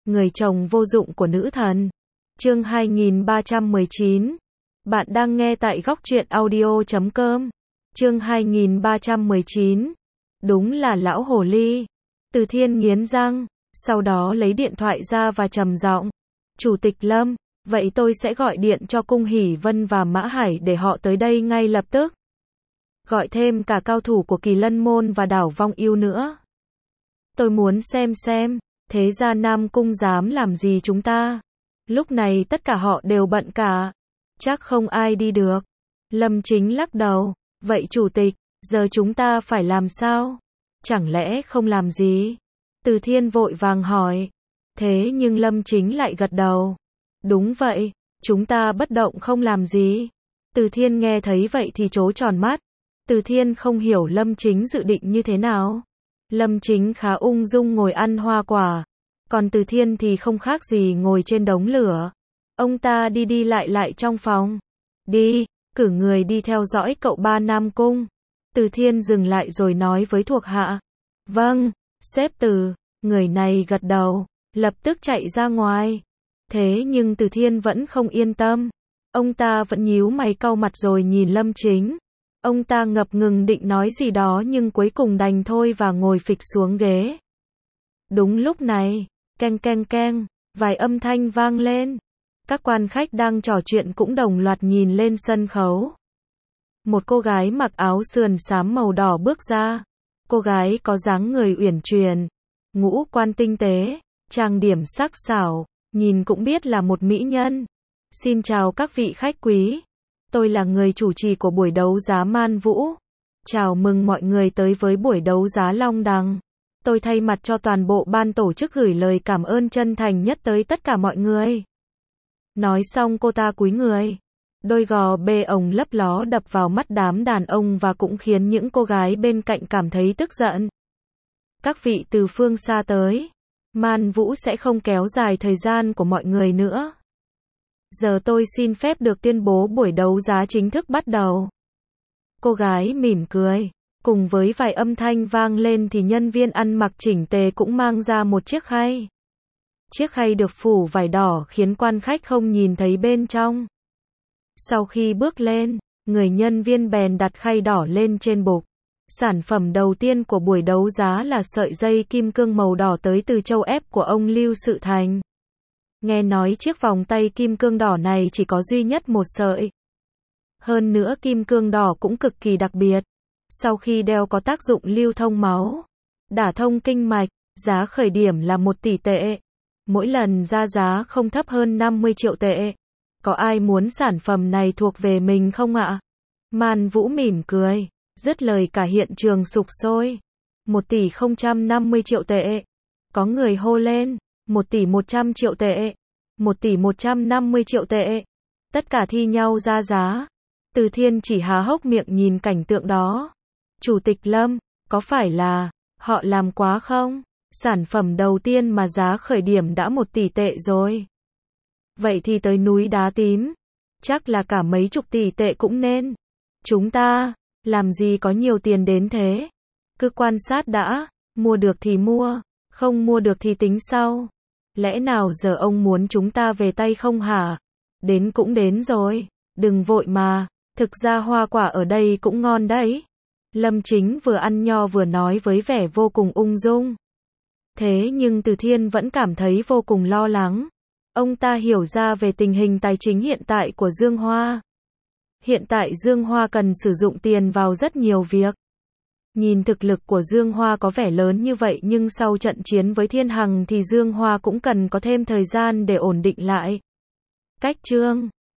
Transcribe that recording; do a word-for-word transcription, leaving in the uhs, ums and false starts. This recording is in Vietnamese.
người chồng vô dụng của nữ thần. Chương hai nghìn ba trăm mười chín. Bạn đang nghe tại góc truyện audio chấm com. Chương hai nghìn ba trăm mười chín. Đúng là lão hồ ly. Từ Thiên nghiến răng, sau đó lấy điện thoại ra và trầm giọng. Chủ tịch Lâm, vậy tôi sẽ gọi điện cho Cung Hỷ Vân và Mã Hải để họ tới đây ngay lập tức. Gọi thêm cả cao thủ của Kỳ Lân Môn và đảo Vong Yêu nữa. Tôi muốn xem xem, thế ra Nam Cung dám làm gì chúng ta. Lúc này tất cả họ đều bận cả. Chắc không ai đi được. Lâm Chính lắc đầu. Vậy chủ tịch, giờ chúng ta phải làm sao? Chẳng lẽ không làm gì? Từ Thiên vội vàng hỏi. Thế nhưng Lâm Chính lại gật đầu. Đúng vậy, chúng ta bất động không làm gì. Từ Thiên nghe thấy vậy thì trố tròn mắt. Từ Thiên không hiểu Lâm Chính dự định như thế nào. Lâm Chính khá ung dung ngồi ăn hoa quả. Còn Từ Thiên thì không khác gì ngồi trên đống lửa. Ông ta đi đi lại lại trong phòng. Đi, cử người đi theo dõi cậu ba Nam Cung. Từ Thiên dừng lại rồi nói với thuộc hạ. Vâng, sếp Từ. Người này gật đầu, lập tức chạy ra ngoài. Thế nhưng Từ Thiên vẫn không yên tâm. Ông ta vẫn nhíu mày cau mặt rồi nhìn Lâm Chính. Ông ta ngập ngừng định nói gì đó nhưng cuối cùng đành thôi và ngồi phịch xuống ghế. Đúng lúc này, keng keng keng, vài âm thanh vang lên. Các quan khách đang trò chuyện cũng đồng loạt nhìn lên sân khấu. Một cô gái mặc áo sườn xám màu đỏ bước ra. Cô gái có dáng người uyển chuyển, ngũ quan tinh tế, trang điểm sắc sảo, nhìn cũng biết là một mỹ nhân. Xin chào các vị khách quý. Tôi là người chủ trì của buổi đấu giá Man Vũ. Chào mừng mọi người tới với buổi đấu giá Long Đằng. Tôi thay mặt cho toàn bộ ban tổ chức gửi lời cảm ơn chân thành nhất tới tất cả mọi người. Nói xong cô ta cúi người. Đôi gò bê ồng lấp ló đập vào mắt đám đàn ông và cũng khiến những cô gái bên cạnh cảm thấy tức giận. Các vị từ phương xa tới. Man Vũ sẽ không kéo dài thời gian của mọi người nữa. Giờ tôi xin phép được tuyên bố buổi đấu giá chính thức bắt đầu. Cô gái mỉm cười. Cùng với vài âm thanh vang lên thì nhân viên ăn mặc chỉnh tề cũng mang ra một chiếc khay. Chiếc khay được phủ vải đỏ khiến quan khách không nhìn thấy bên trong. Sau khi bước lên, người nhân viên bèn đặt khay đỏ lên trên bục. Sản phẩm đầu tiên của buổi đấu giá là sợi dây kim cương màu đỏ tới từ châu ép của ông Lưu Sự Thành. Nghe nói chiếc vòng tay kim cương đỏ này chỉ có duy nhất một sợi. Hơn nữa kim cương đỏ cũng cực kỳ đặc biệt. Sau khi đeo có tác dụng lưu thông máu, đả thông kinh mạch, giá khởi điểm là một tỷ tệ. Mỗi lần ra giá không thấp hơn năm mươi triệu tệ. Có ai muốn sản phẩm này thuộc về mình không ạ? Man Vũ mỉm cười, dứt lời cả hiện trường sục sôi. Một tỷ không trăm năm mươi triệu tệ. Có người hô lên, một tỷ một trăm triệu tệ. Một tỷ một trăm năm mươi triệu tệ. Tất cả thi nhau ra giá. Từ Thiên chỉ há hốc miệng nhìn cảnh tượng đó. Chủ tịch Lâm, có phải là họ làm quá không? Sản phẩm đầu tiên mà giá khởi điểm đã một tỷ tệ rồi. Vậy thì tới núi đá tím. Chắc là cả mấy chục tỷ tệ cũng nên. Chúng ta, làm gì có nhiều tiền đến thế? Cứ quan sát đã, mua được thì mua, không mua được thì tính sau. Lẽ nào giờ ông muốn chúng ta về tay không hả? Đến cũng đến rồi, đừng vội mà, thực ra hoa quả ở đây cũng ngon đấy. Lâm Chính vừa ăn nho vừa nói với vẻ vô cùng ung dung. Thế nhưng Từ Thiên vẫn cảm thấy vô cùng lo lắng. Ông ta hiểu ra về tình hình tài chính hiện tại của Dương Hoa. Hiện tại Dương Hoa cần sử dụng tiền vào rất nhiều việc. Nhìn thực lực của Dương Hoa có vẻ lớn như vậy nhưng sau trận chiến với Thiên Hằng thì Dương Hoa cũng cần có thêm thời gian để ổn định lại. Cách chương